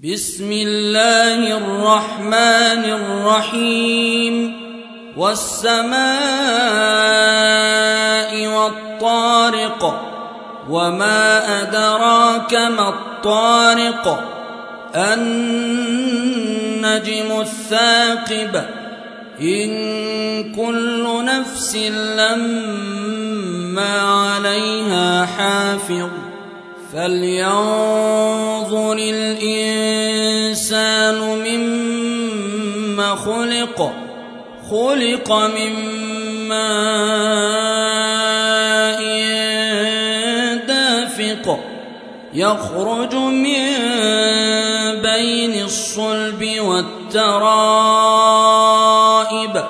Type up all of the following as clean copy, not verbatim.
بسم الله الرحمن الرحيم والسماء والطارق وما أدراك ما الطارق النجم الثاقب إن كل نفس لما عليها حافظ فلينظر الإنسان مما خلق من ماء دافق يخرج من بين الصلب والترائب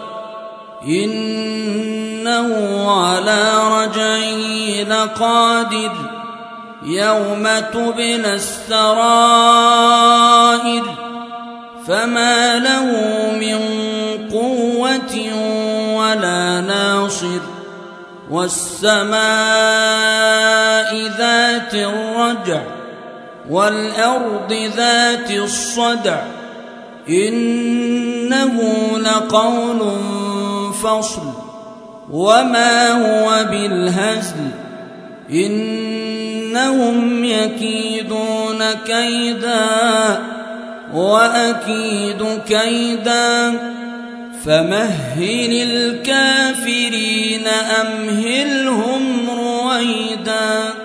إنه على رجعه لقادر يوم تبلى السرائر فما له من قوة ولا ناصر والسماء ذات الرجع والأرض ذات الصدع إنه لقول فصل وما هو بالهزل إنهم يكيدون كيدا وأكيد كيدا فمهل الكافرين أمهلهم رويدا.